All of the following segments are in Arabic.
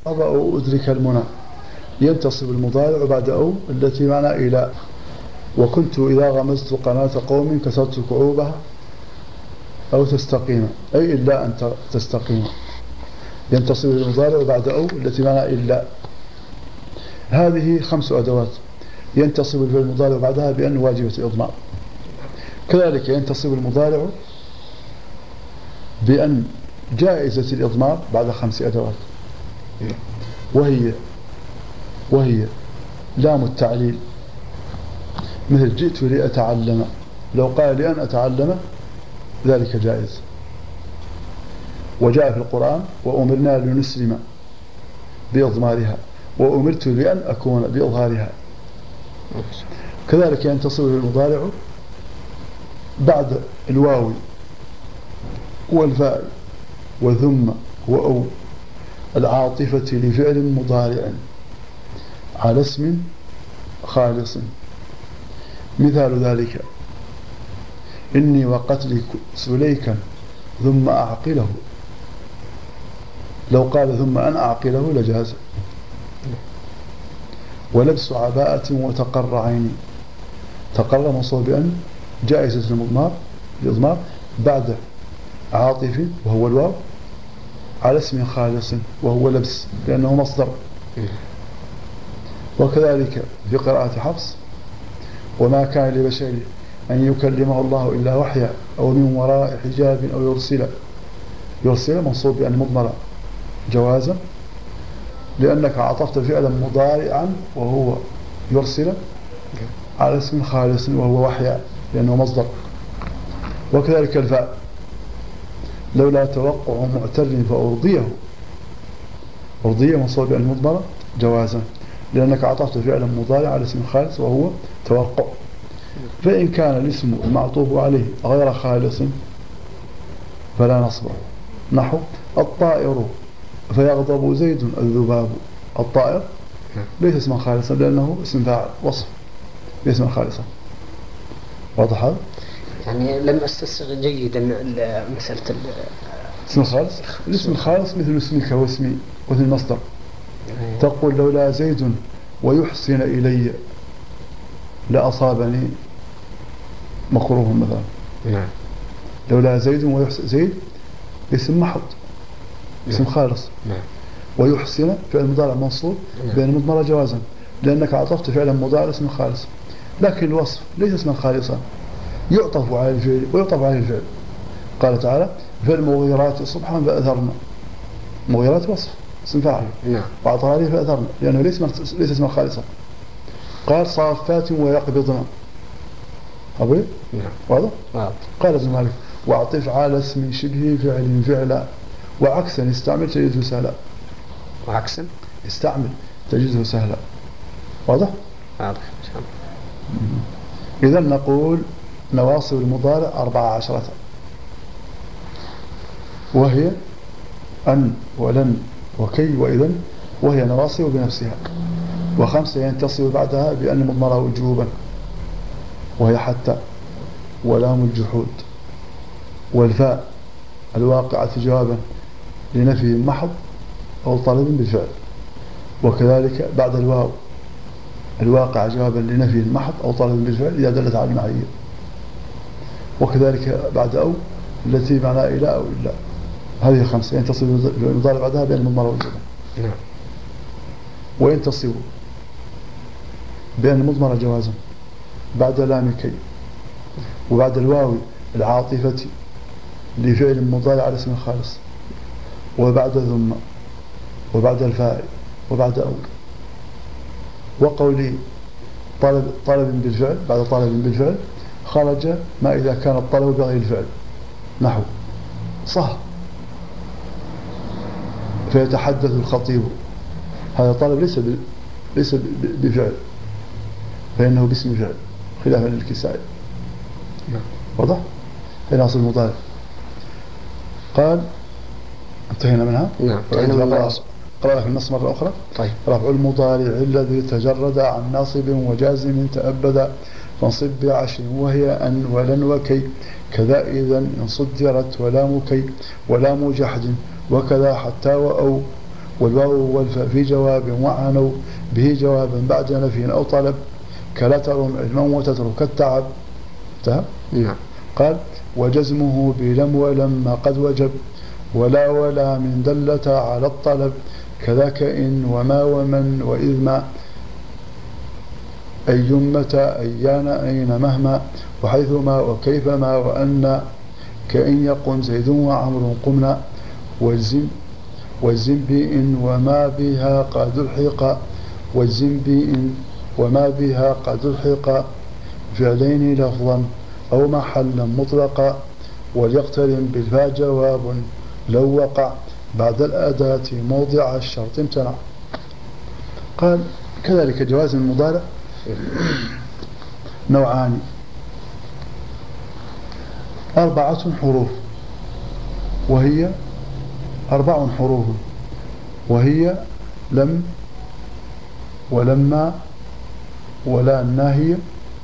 أضع أدرك المنى ينتصب المضارع بعد أو التي معنى إلى. وكنت إذا غمزت قناة قوم كسرت كعوبها أو تستقيم، أي إلا أن تستقيم. ينتصب المضارع بعد أو التي معنى إلا. هذه 5 أدوات ينتصب المضارع بعدها بأن واجبة الإضمار. كذلك ينتصب المضارع بأن جائزة الإضمار بعد 5 أدوات، وهي لام التعليل، مثل جئت لأتعلم، لو قال لأن أتعلم ذلك جائز. وجاء في القرآن وأمرنا لنسلم بإضمارها وأمرت لأن أكون بإظهارها. كذلك ينتصب المضارع بعد الواو والفاء وثم وأو العاطفة لفعل مضارع على اسم خالص. مثال ذلك إني وقتل سليكا ثم أعقله، لو قال ثم أن أعقله لجاز. ولبس عباءة وتقر عيني، تقر منصوب بأن جائزة الإضمار بعد عاطف وهو الواو على اسم خالص وهو لبس لأنه مصدر. وكذلك في قراءة حفص وما كان لبشر أن يكلمه الله إلا وحيا أو من وراء حجاب أو يرسل منصوب بأن مضمرة جوازا لأنك عطفت فعلا مضارعا وهو يرسل على اسم خالص وهو وحيا لأنه مصدر. وكذلك الفاء لولا توقع معتر فأرضيه منصوب بأن مضمرة جوازا لأنك عطفت فعلا مضارع على اسم خالص وهو توقع. فإن كان الاسم المعطوف عليه غير خالص فلا نصبه، نحو الطائر فيغضب زيد الذباب. الطائر ليس اسما خالصا لأنه اسم فاعل وصف ليس اسما خالصا. واضح هذا؟ يعني لم أستسغ جيدا مسألة اسم خالص. الاسم الخالص مثل اسمك واسمي مثل مصدر. تقول لولا زيد ويحسن إلي لأصابني مكروه مثلا. لولا زيد ويحسن، زيد اسم محض اسم خالص. ويحسن فعل مضارع منصوب بين مضمرة جوازا لأنك عطفت فعلا مضارع اسم خالص. لكن الوصف ليس اسما خالصا يعطف على الفعل ويعطف على الفعل. قال تعالى فالمغيرات صبحا فأثرنا، مغيرات وصف اسم فاعل وعطف عليه فأثرنا لأنه ليس اسما خالصا. قال صافات ويقبضنا أبوي نعم. واضح؟ قال ابن مالك واعطف على اسم شبه فعل فعلا وعكسا استعمل تجده سهلا. وعكسا استعمل تجده سهلا. واضح؟ واضح. إذا نقول نواصب المضارع 14 وهي أن ولن وكي وإذن، وهي نواصب بنفسها. و5 ينتصب بعدها بأن مضمرة وجوبا وهي حتى ولام الجحود والفاء الواقعة جوابا لنفي محض أو طلب بالفعل. وكذلك بعد الواو الواقع جوابا لنفي المحض أو طلب بالفعل إذا دلت على المعية. وكذلك بعد أو التي معناها إلى أو إلا. هذه 5 ينتصب المضارع بعدها بأن مضمرة وجوبا. وينتصب بأن مضمرة جوازا بعد لام كي وبعد الواو العاطفة لفعل مضارع على اسم خالص وبعد ثم وبعد الفاء وبعد أو. وقولي طلب بالفعل بعد طلب بالفعل خرج ما إذا كان الطلب بغير الفعل، نحو صح فيتحدث الخطيب، هذا طلب ليس بفعل فإنه باسم فعل خلافا للكسائي. واضح؟ هنا أصل المضارع. قال انتهينا منها. نعم. قرأنا في النص مرة أخرى. طيب. رفع المضارع الذي تجرد عن ناصب وجازم تأبدا فانصب بعشر وهي أن ولن وكي كذا إذن إن صدرت ولام كي ولام جحد وكذا حتى وأو والواو والفاء في جواب وعنوا به جوابا بعد نفي أو طلب كلا ترم علما وتترك التعب. نعم. قال وجزمه بلم ولما قد وجب ولا من دلة على الطلب كذاك إن وما ومن وإذ ما أي متى أيان أين مهما وحيثما وكيفما وأن كإن يقم زيد وعمر قمنا والزم بإن وما بها قد الحق والزم بإن وما بها قد الحق فعلين لفظا أو محلا مطلقا وليقترن بالفاء جواب لو وقع بعد الأداة موضع الشرط امتنع. قال كذلك جواز المضارع نوعان 4 حروف وهي 4 حروف وهي لم ولما ولا الناهية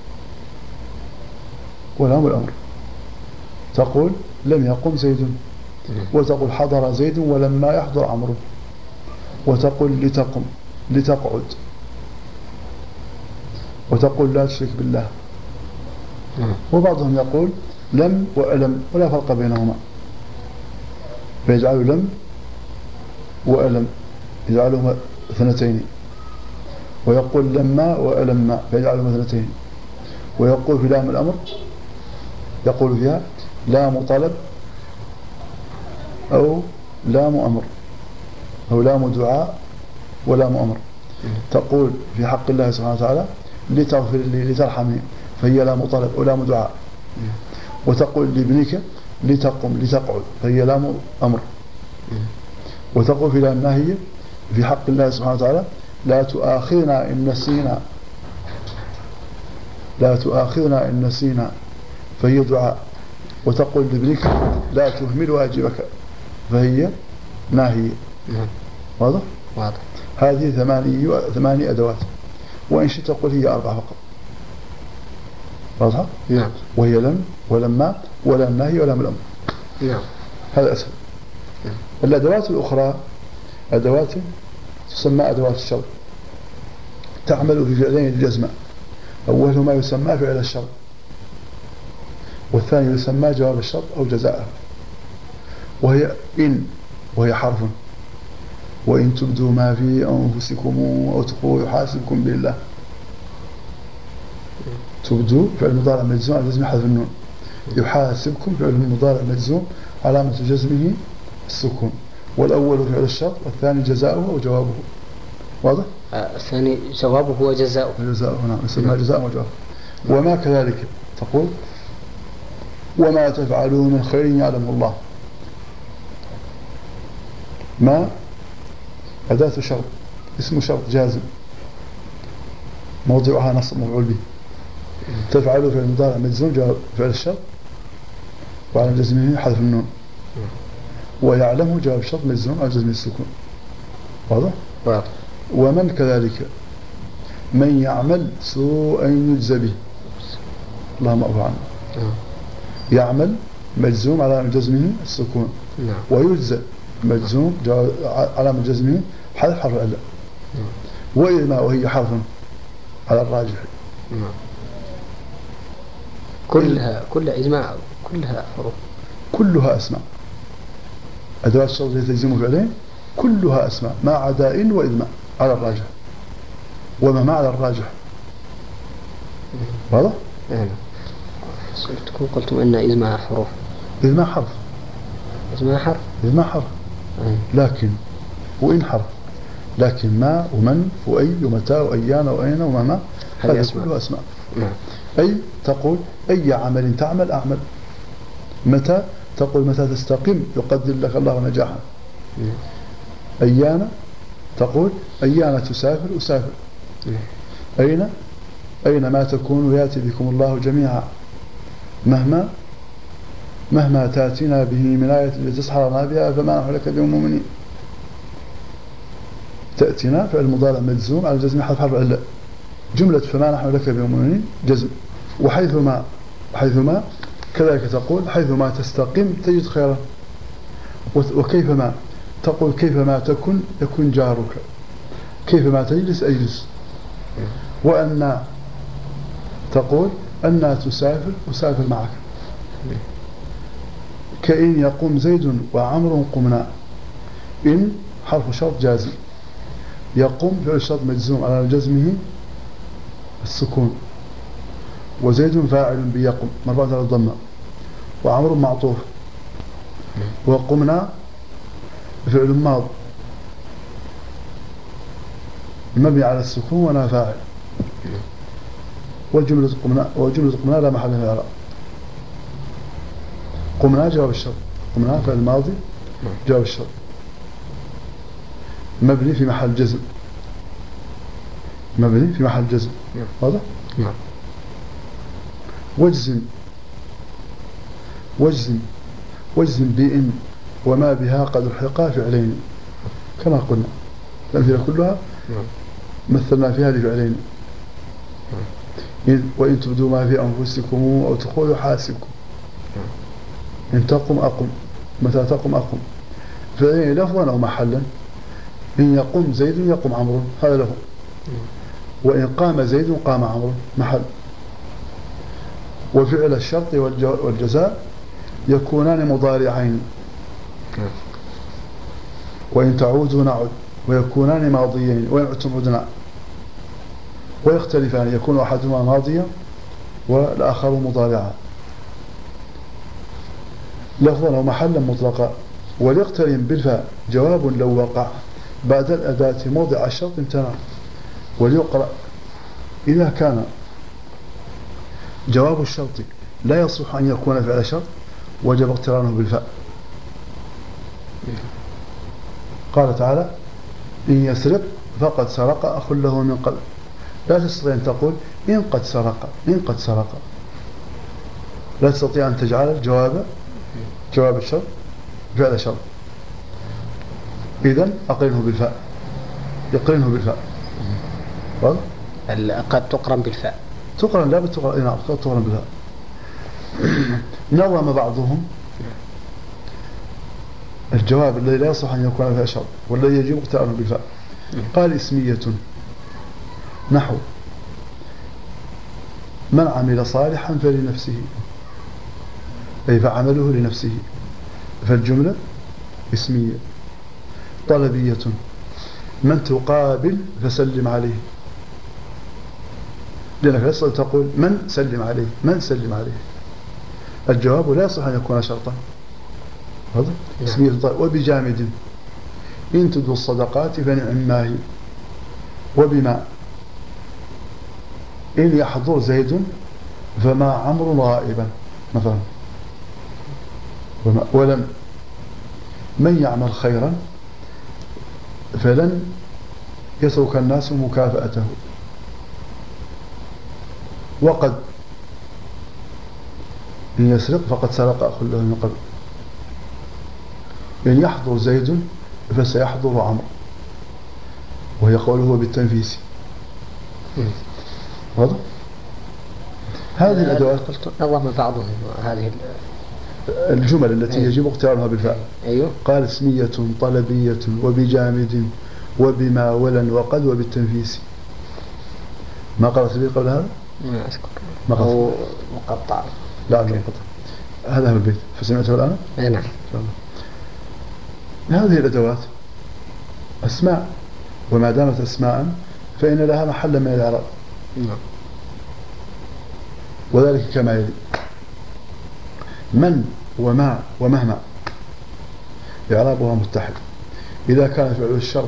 ولام الأمر. تقول لم يقم زيد وتقول حضر زيد ولما يحضر عمرو وتقول لتقم لتقعد وتقول لا تشرك بالله. وبعضهم يقول لم وألم ولا فرق بينهما فيجعلوا لم وألم يجعلهما 2 ويقول لما وألم فيجعلهما 2 ويقول في لام الأمر يقول فيها لام طلب أو لام أمر أو لام دعاء ولام أمر. تقول في حق الله سبحانه وتعالى لتغفر لي لترحمني فهي لام طلب أو لام دعاء. وتقول لابنك لتقم لتقعد فهي لام أمر. وتقول في لام ناهية في حق الله سبحانه وتعالى لا تؤاخذنا إن نسينا فهي دعاء. وتقول لابنك لا تهمل واجبك فهي ناهية. واضح؟ هذه 8 أدوات وإن شئت تقول هي 4 فقط. واضحة؟ نعم. وهي لم ولما ولا الناهي ولا الأمر. نعم. هذا أسهل. الأدوات الأخرى أدوات تسمى أدوات الشرط تعمل في فعلين للجزم. أولهما يسمى فعل الشرط والثاني يسمى جواب الشرط أو جزاءه وهي إن وهي حرف وإن تبدوا ما في أنفسكم أو تخفوه يحاسبكم بالله. تبدوا فعل مضارع مجزوم على جزم حذف النون يحاسبكم فعل مضارع مجزوم علامة جزمه السكون والأول فعل الشرط والثاني جزاؤه وجوابه. واضح؟ الثاني جوابه وجزاؤه. نعم يسمى جزاء وجواب. وما كذلك تقول وما تفعلوا من خير يعلم الله. ما أداة شرط اسم شرط جازم موضوعها نصب مفعول به. تفعلوا في المضارع مجزوم جواب فعل الشرط وعلى جزمه حذف النون ويعلمه جواب الشرط مجزوم على جزمه السكون. واضح؟ ومن كذلك من يعمل سوءا يجزى به. اللهم أعفو عنه. يعمل مجزوم على جزمه السكون ويجزى مجزوم على جزمه حذف حرف الألف وإذ ما وهي حرف على الراجح. كل إجماع كلها حروف كلها أسماء. أدوات الشرط التي تجزم فعلين كلها أسماء ما عدا إن وإذ ما على الراجح وما على الراجح. واضح؟ تكون قلتم أن إجماع حروف. إجماع حرف. إجماع حرف. لكن وإن حرف لكن ما ومن وأي ومتى وأيان وأين وما هذه كلها أسماء. أي تقول أي عمل تعمل أعمل. متى تقول متى تستقيم يقدر لك الله نجاحا. أيان تقول أيان تسافر أسافر. أين ما تكون يأتي بكم الله جميعا. مهما تأتينا به من آية لتسحرنا بها فما نحن لك بمؤمنين. تأتينا فعل مضارع مجزوم على جزم حرف علة جملة فما نحن لك بمؤمنين جزم. وحيثما كذلك تقول حيثما تستقيم تجد خيرا. وكيفما تقول كيفما تكن يكن جارك، كيفما تجلس أجلس. وأن تقول أن تسافر أسافر معك. كإن يقوم زيد وعمر قمنا. إن حرف شرط جازم، يقوم فعل شرط مجزوم على جزمه السكون، وزيد فاعل بيقوم مرفوع على الضمة، وعمر معطوف، وقمنا فعل ماض مبني على السكون وانا فاعل، وجملة قمنا لا محل لها إعراب. قمنا جواب الشرط، قمنا فعل ماضي جواب الشرط مبني في محل جزم، مبني في محل جزم. واضح؟ نعم. واجزم بإن وما بها قد الحقا فعلين، كما قلنا الأمثلة كلها مثلنا في هذه فعلين. وإن تبدوا ما في أنفسكم أو تقولوا حاسبكم. إن تقم أقم، متى تقم أقم، فعلين لفظا أو محلا. إن يقوم زيد يقوم عمرو هذا له، وإن قام زيد قام عمرو محل. وفعل الشرط والجزاء يكونان مضارعين، وإن تعودوا نعد، ويكونان ماضيين وإن عدتم عدنا، ويختلفان يكون أحدهما ماضيا والآخر مضارعا لفظا ومحلا مطلقا. وليقترن بالفاء جواب لو وقع بعد الأداة موضع الشرط امتنع. وليقرأ إذا كان جواب الشرط لا يصح أن يكون فعل شرط وجب اقترانه بالفاء. قال تعالى إن يسرق فقد سرق أخ له من قبل. لا تستطيع أن تقول إن قد سرق، إن قد سرق، لا تستطيع أن تجعل جواب الشرط فعل شرط. إذن أقرنه بالفاء، يقرنه بالفاء. قد تقرن بالفاء، تقرن لا بتقرن، نعم قد تقرن بالفاء. نظم بعضهم الجواب الذي لا يصح أن يكون فيها شرط والذي يجب اقترانه بالفاء. قال اسمية نحو من عمل صالحا فلنفسه، أي فعمله لنفسه، فالجملة اسمية. طلبية من تقابل فسلم عليه، لأنك لا تقول من سلم عليه، من سلم عليه، الجواب لا يصح أن يكون شرطا. هذا اسمية. وبجامد إن تدوا الصدقات فنعم ما هي. وبما إن يحضر زيد فما عمرو غائبا مثلا. ولن من يعمل خيرا فلن يترك الناس مكافأته. وقد إن يسرق فقد سرق أخ له من قبل. إن يحضر زيد فسيحضر عمرو، وهي قوله بالتنفيس. واضح؟ هذه الأدوات نظم بعضهم هذه الجمل التي يجب اقترانها بالفعل. أيوه. قال اسمية طلبية وبجامد وبما ولن وقد وبالتنفيس. ما قرأت به قبل هذا؟ ما أذكر. ما أو مقطع. لا مقطع. هذا هو البيت فسمعته الآن؟ نعم. إن شاء الله. هذه الأدوات أسماء، وما دامت أسماء فإن لها محل من الإعراب. نعم. وذلك كما يلي: من وما ومهما إعرابها متحد إذا كان فعل الشرط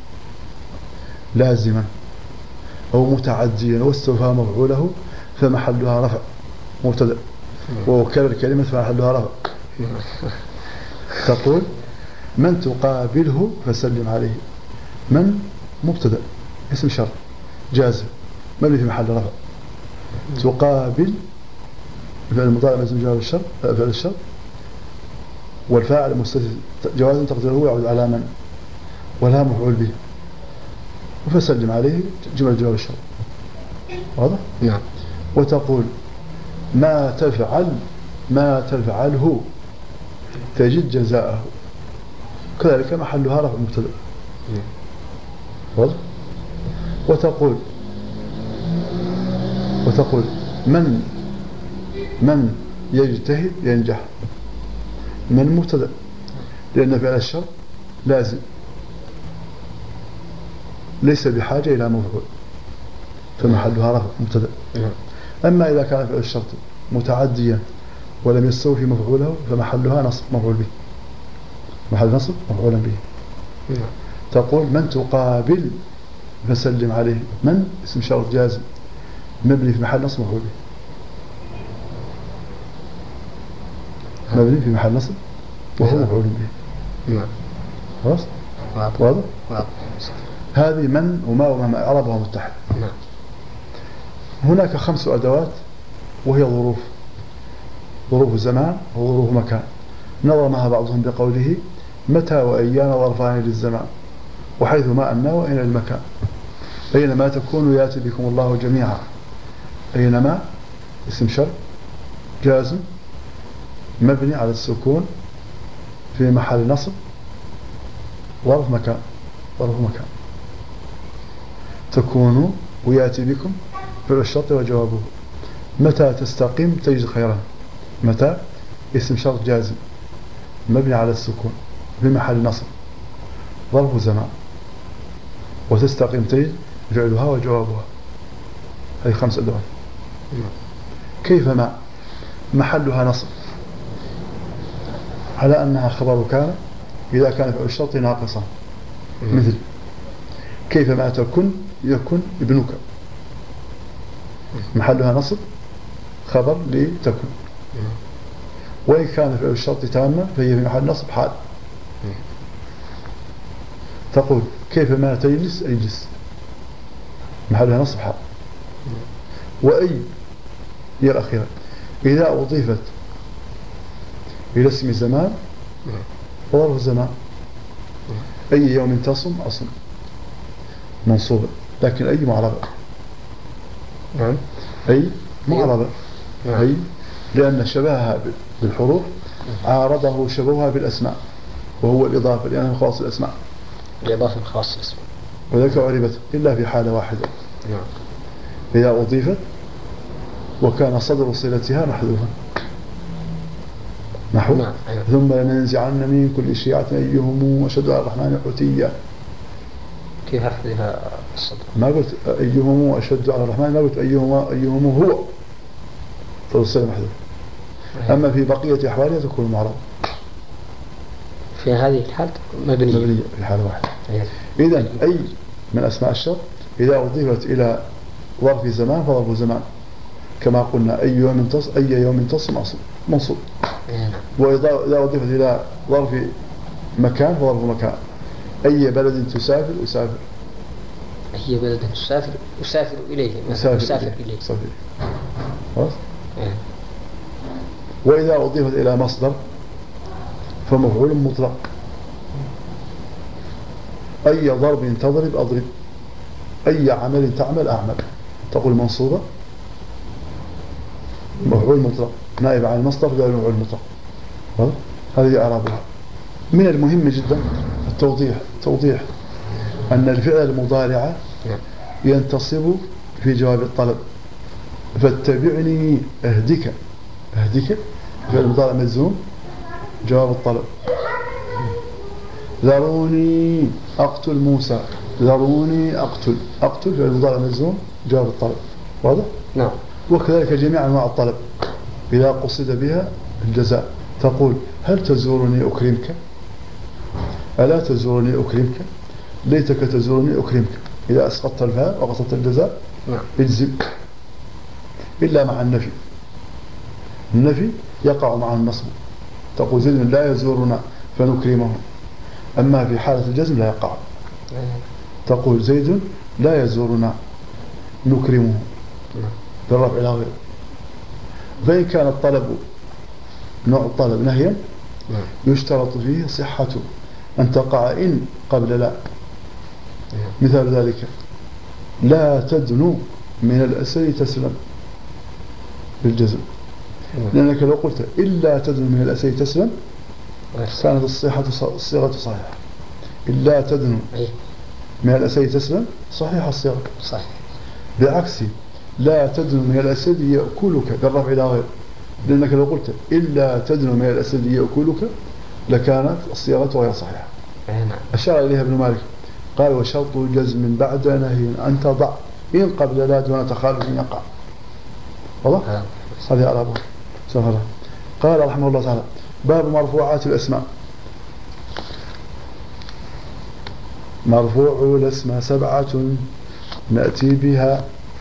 لازما أو متعديا واستوفى مفعوله فمحلها رفع مبتدأ، وكرر كلمة فمحلها رفع. تقول من تقابله فسلم عليه. من مبتدأ اسم شرط جازم مبني في محل رفع. تقابل فعل المضارع لازم جواب الشرط فعل الشرط، والفاعل مستتر جوازا تقديره يعود على من ولا مفعول به، وفسلم عليه جمل جواب الشرط. واضح؟ نعم. وتقول ما تفعله تجد جزاءه. كذلك محلها رفع مبتدأ. واضح؟ وتقول من يجتهد ينجح. من مبتدأ لأن فعل الشر لازم ليس بحاجة إلى مفعول فمحلها رفع مبتدأ. أما إذا كان فعل الشرط متعديا ولم يستوفي مفعوله فمحلها نصب مفعول به. محل نصب مفعولا به. تقول من تقابل فسلم عليه. من اسم شرط جازم مبني في محل نصب مفعول به. مبني في محل نصب وهو مفعول به. خلاص؟ واضح؟ هذه من وما إعرابها متحد. هناك 5 أدوات وهي ظروف زمان وظروف مكان نظمها بعضهم بقوله متى وأيان ظرفان للزمان وحيثما أن وإن المكان. أينما تكونوا يأتي بكم الله جميعا. أينما اسم شرط جازم مبني على السكون في محل نصب ظرف مكان. تكونوا ويأتي بكم فعل الشرط وجوابه. متى تستقيم تجد خيرا. متى اسم شرط جازم مبني على السكون في محل نصب ظرف زمان وتستقيم تجد فعلها وجوابها. هذه 5 أدوات. كيفما محلها نصب على أنها خبر كان إذا كان فعل الشرط ناقصا مثل كيفما تكن يكن ابنك محلها نصب خبر لتكن. وإن كان فعل الشرط تاما فهي في محل نصب حال. تقول كيفما تجلس أجلس محلها نصب حال. وأي هي الأخيرة إذا أضيفت إلى اسم زمان وظرف زمان. أي يوم تصم أصم منصوبة لكن أي معربة. أي معربة. أي لأن شبهها بالحروف عارضه شبهها بالأسماء وهو الإضافة لأنها خاص الأسماء. الإضافة خاص الأسماء وذلك عربت إلا في حالة واحدة إذا أضيفت وكان صدر صلتها محذوفا نحو ثم لننزعن من كل شيعة أيهم أشد على الرحمن حوتيا. كيف أحذفها الصدر؟ ما قلت أيهم أشد على الرحمن ما قلت أيهم هو صدر الصلة محذوف. أما في بقية أحوالها تكون معرض. في هذه الحالة مبنية في حالة واحدة. إذن أي من أسماء الشرط إذا أضيفت إلى ظرف زمان فظرف زمان كما قلنا أي يوم تصم أصل منصوب. وإذا أضيفت إلى ظرف مكان فظرف مكان. أي بلد تسافر أسافر. أي بلد تسافر أسافر إليه. أسافر إليه. خلاص. وإذا أضيفت إلى مصدر فمفعول مطلق. أي ضرب تضرب أضرب. أي عمل تعمل أعمل. تقول منصوبة مفعول مطلق نائب عن المصدر قال مفعول مطلق. هذه أعرابها. من المهم جدا توضيح أن الفعل المضارع ينتصب في جواب الطلب. فاتبعني أهدك فعل المضارع مجزوم جواب الطلب. ذروني أقتل موسى. ذروني أقتل فعل المضارع مجزوم جواب الطلب. واضح؟ نعم. وكذلك جميع أنواع الطلب إذا قصد بها الجزاء. تقول هل تزورني أكرمك. ألا تزورني أكرمك. ليتك تزورني أكرمك. إذا أسقطت الفاء وقصدت الجزاء اجزم إلا مع النفي يقع مع النصب. تقول زيد لا يزورنا فنكرمه. أما في حالة الجزم لا يقع. تقول زيد لا يزورنا نكرمه بالرفع إلى غير. فإن كان الطلب نوع الطلب نهيا يشترط فيه صحة أن تقع إن قبل لا. مثال ذلك لا تدنو من الأسر تسلم بالجزم. لأنك لو قلت إلا تدنو من الأسر تسلم كانت الصيغة صحيحة. إلا تدنو من الأسد تسلم صحيح الصيغة صحيح. بعكس لا تدنو من الأسد يأكلك بالرفع إلى غير، لأنك لو قلت إلا تدنو من الأسد يأكلك لكانت الصيغة غير صحيحة. أشار إليها ابن مالك قال وشرط جزم بعد نهي أن تضع إن قبل لا دون تخالف يقع. والله هذه أعرابه سهلة. قال رحمه الله تعالى باب مرفوعات الأسماء. مرفوع الأسماء 7 نأتي بها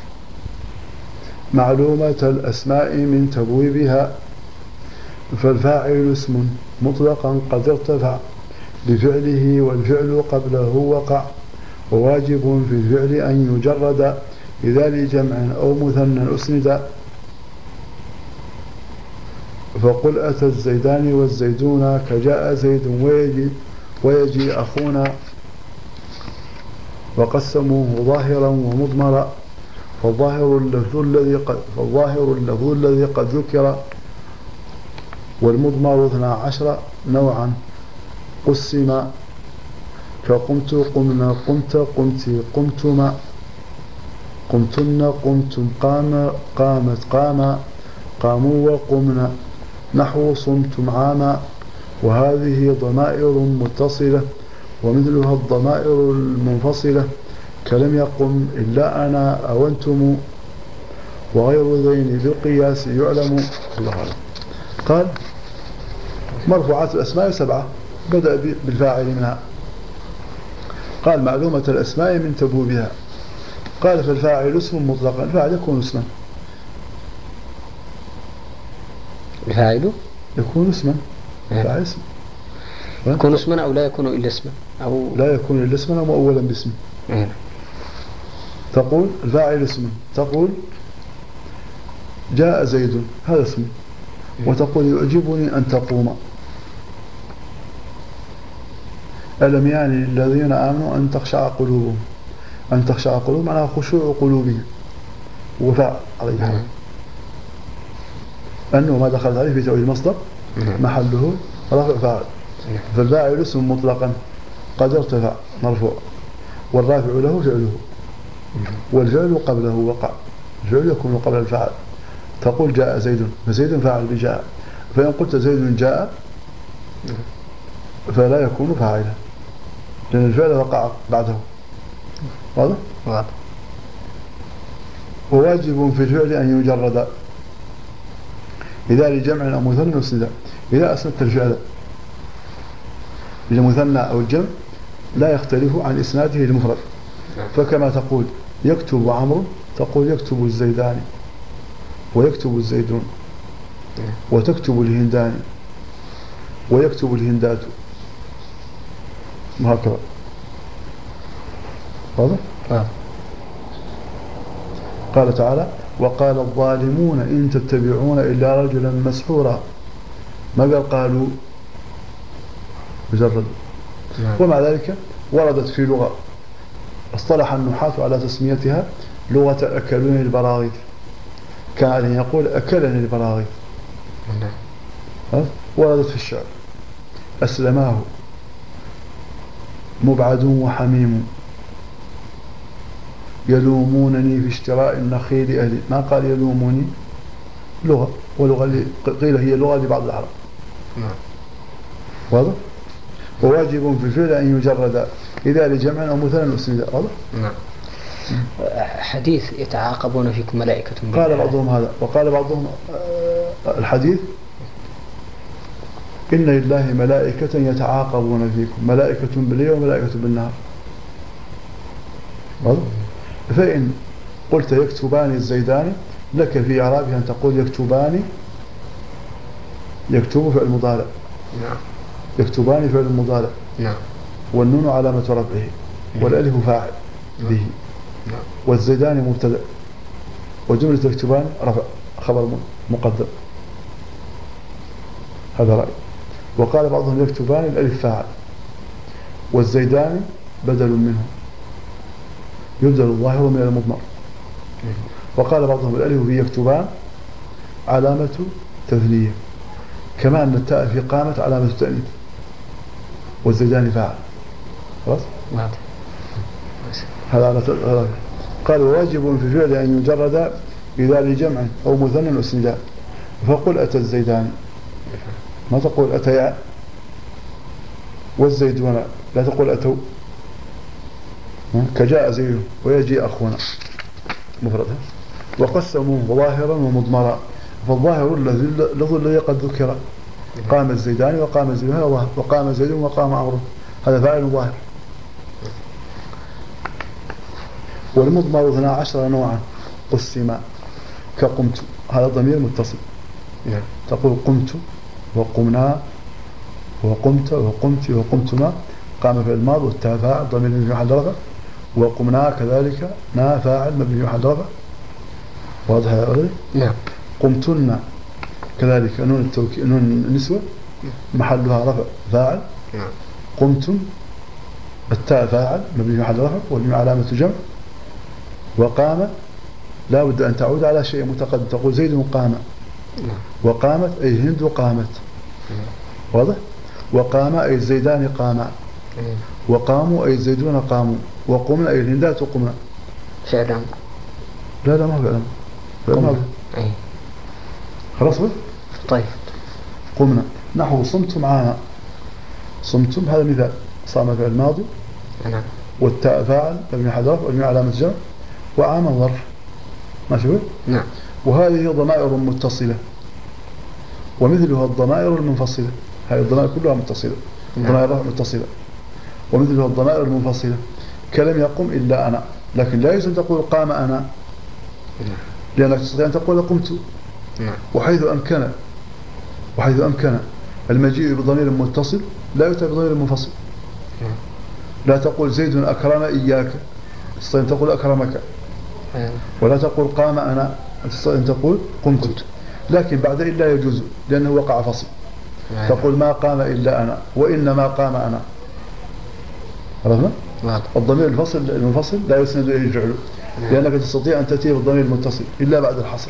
معلومة الأسماء من تبويبها. فالفاعل اسم مطلقا قد ارتفع بفعله والفعل قبله وقع، وواجب في الفعل أن يجرد إذا لجمع أو مثنى أسند. فقل أتى الزيدان والزيدون كجاء زيد ويجي أخونا، وقسموه ظاهرا ومضمرا. فالظاهر اللفظ الذي قد ذكر، والمضمر 12 نوعا قسم. فقمت قمنا قمت قمت قمتما قمتن قمتم قامت قاما قاموا وقمنا نحو صمتم عاما. وهذه ضمائر متصلة ومثلها الضمائر المنفصلة كلم يقم إلا أنا أو أنتم، وغير ذين بالقياس يعلم. الله أعلم. قال مرفوعات الأسماء 7 بدأ بالفاعل منها. قال معلومة الأسماء من تبويبها. قال فالفاعل اسم مطلقا. الفاعل يكون اسما. الفاعل يكون اسما. الفاعل اسم يكون اسما أو لا يكون إلا اسما أو لا يكون إلا اسما أو مؤولا باسم. تقول الفاعل اسم، تقول جاء زيد هذا اسم، وتقول يعجبني أن تقوم. ألم يعني للذين آمنوا أن تخشع قلوبهم. أن تخشع قلوبهم معناها خشوع قلوبهم وفاء عليه حال أنه ما دخلت عليه في تأويل المصدر محله رفع فاعل. فالفاعل اسم مطلقا قد ارتفع مرفوع، والرافع له فعله، والفعل قبله وقع. الفعل يكون قبل الفاعل. تقول جاء زيد، فزيد فاعل بجاء. فإن قلت زيد جاء فلا يكون فاعلا لأن الفعل وقع بعده. واضح؟ واضح. وواجب في الفعل أن يجرد إذا لجمع أو مثنى أسند. إذا أسندت الفعل للمثنى أو الجمع لا يختلف عن إسناده للمفرد. فكما تقول يكتب عمرو تقول يكتب الزيدان ويكتب الزيدون وتكتب الهندان ويكتب الهندات وهكذا. واضح؟ قال تعالى وقال الظالمون إن تتبعون إلا رجلا مسحورا. ما قالوا مجرد. ومع ذلك وردت في لغة اصطلح النحاة على تسميتها لغة أكلوني البراغيث. كان يقول أكلني البراغيث. وردت في الشعر أسلماه مبعد وحميم يلومونني في اشتراء النخيل أهلي. ما قال يلوموني لغة، ولغة قيل هي لغة لبعض العرب. واضح؟ وواجب في الفعل أن يجرد إذا لجمع أو مثنى أسند. واضح؟ حديث يتعاقبون فيكم ملائكة. قال بعضهم هذا، وقال بعضهم الحديث إن لله ملائكة يتعاقبون فيكم، ملائكة بالليل وملائكة بالنهار. واضح؟ فإن قلت يكتبان الزيدان لك في إعرابها أن تقول يكتبان، يكتب فعل مضارع. يكتبان فعل مضارع. والنون علامة رفعه والألف فاعل به. والزيدان مبتدأ وجملة يكتبان رفع خبر مقدم. هذا رأي. وقال بعضهم يكتبان الألف فاعل والزيدان بدل منه يبدل الظاهر من المضمر. وقال بعضهم الألف في يكتبان علامة تثنية كما أن التاء في قامت علامة تأنيث. والزيدان فاعل. خلاص؟ هذا قال واجب في فعل أن يجرد إذا لجمع أو مثنى أسندا، فقل أتى الزيدان، ما تقول أتيا، والزيدون لا تقول أتوا، كجاء زيد ويجي أخونا مفردها. وقسموا ظاهرا ومضمرا، فالظاهر الذي قد ذكر، قام الزيدان وقام الزيدان هذا ظاهر، وقام زيد وقام عمرو هذا فاعل ظاهر. والمضمر 12 نوعا قسما، كقمت هذا ضمير متصل، تقول قمت وقمنا وقمت وقمت وقمتما، قام في الماضي والتاء فاعل ضمير مبني محل رفع، وقمنا كذلك نا فاعل مبني محل رفع. واضح يا ولدي؟ نعم. قمتن كذلك نون التوكيد نون النسوة محلها رفع فاعل. نعم. قمتم التاء فاعل مبني محل رفع والميم علامة جمع. وقام لا بد أن تعود على شيء متقدم، تقول زيد قام. وقامت أي هند قامت. واضح؟ وقام أي الزيدان قاما. وقاموا أي الزيدون قاموا. وقمنا أي الهندات قمنا. فعلا. لا ما هو فعلا. خلاص بس؟ طيب. قمنا نحو صمتم عاما. صمتم هذا مثال، صام فعل الماضي. نعم. والتاء فاعل مبني على الحذف والميم علامة جمع، وعاما ظرف. ماشي بس؟ نعم. وهذه ضمائر متصلة، ومثلها الضمائر المنفصلة. هذه الضمائر كلها متصلة. ضمائر متصلة. ومثلها الضمائر المنفصلة، كلم يقم إلا أنا، لكن لا يجوز أن تقول قام أنا، لأنك تستطيع أن تقول قمت. وحيث أمكن المجيء بضمير متصل لا يؤتى بضمير منفصل. لا تقول زيد أكرم إياك، تستطيع أن تقول أكرمك. ولا تقول قام أنا، تستطيع أن تقول قمت. لكن بعد إلا يجوز لأنه وقع فصل. تقول ما قام إلا أنا، وإنما قام أنا. عرفنا؟ الضمير المنفصل لا يسند إليه الجعل، لأنك تستطيع أن تأتي بالضمير المتصل إلا بعد الحصر.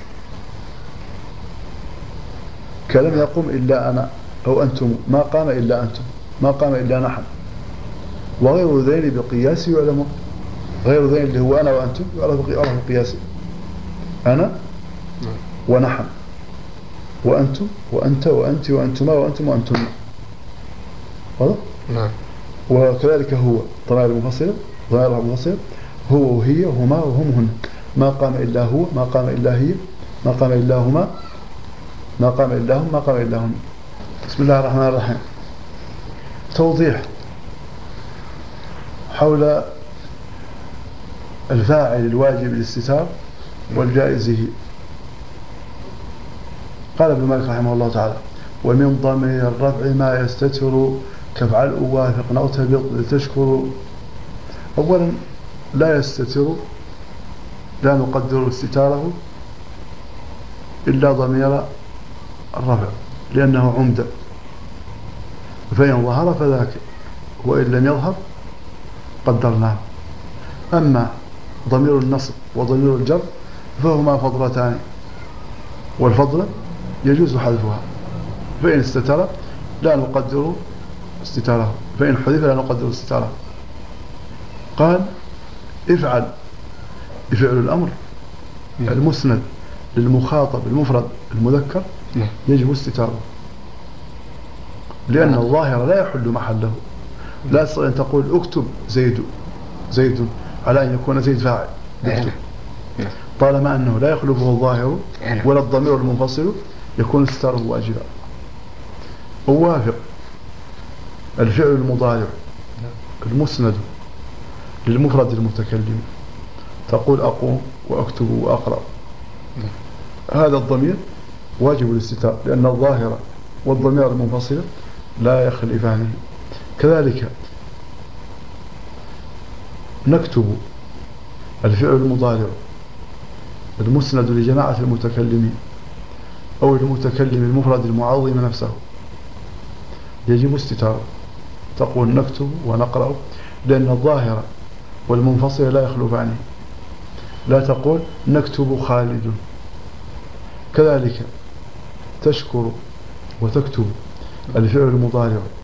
كلم يقوم إلا أنا أو أنتم، ما قام إلا أنتم، ما قام إلا نحن. وغير ذين بقياس يعلم، غير ذين اللي هو أنا وأنتم يعرف بقياس. أنا ونحن وأنتم وأنت وأنت وأنتما وأنتم وأنتم. واضح؟ نعم. وكذلك هو ضمائر منفصلة، ضمائر منفصلة، هو وهي وهما وهم هن. ما قام إلا هو، ما قام إلا هي، ما قام إلا هما، ما قام إلا هم، ما قام إلا هن. بسم الله الرحمن الرحيم. توضيح حول الفاعل الواجب الاستتار والجائزه. قال ابن مالك رحمه الله تعالى: ومن ضمير الرفع ما يستتر، كفعل أوافق نغتبط لتشكر. أولا لا يستتر، لا نقدر استتاره إلا ضمير الرفع لأنه عمدة، فإن ظهر فذاك، وإن لم يظهر قدرناه. أما ضمير النصب وضمير الجر فهما فضلتان، والفضل يجوز حذفها، فإن استتر لا نقدر استتاره، فإن حذف لا نقدر استتاره. قال: افعل، بفعل الأمر المسند للمخاطب المفرد المذكر يجب استتاره، لأن الظاهر لا يحل محله. لا تستطيع أن تقول اكتب زيد على أن يكون زيد فاعل، طالما أنه لا يخلفه الظاهر ولا الضمير المنفصل يكون استتاره واجبا. أوافق، الفعل المضارع المسند للمفرد المتكلم، تقول أقوم وأكتب وأقرأ، هذا الضمير واجب الاستتار، لأن الظاهر والضمير المنفصل لا يخلفانه. كذلك نكتب، الفعل المضارع المسند لجماعة المتكلمين أو المتكلم المفرد المعظم نفسه يجب استتاره، تقول نكتب ونقرأ، لأن الظاهر والمنفصل لا يخلفانه. لا تقول نكتب خالد. كذلك تشكر وتكتب، الفعل المضارع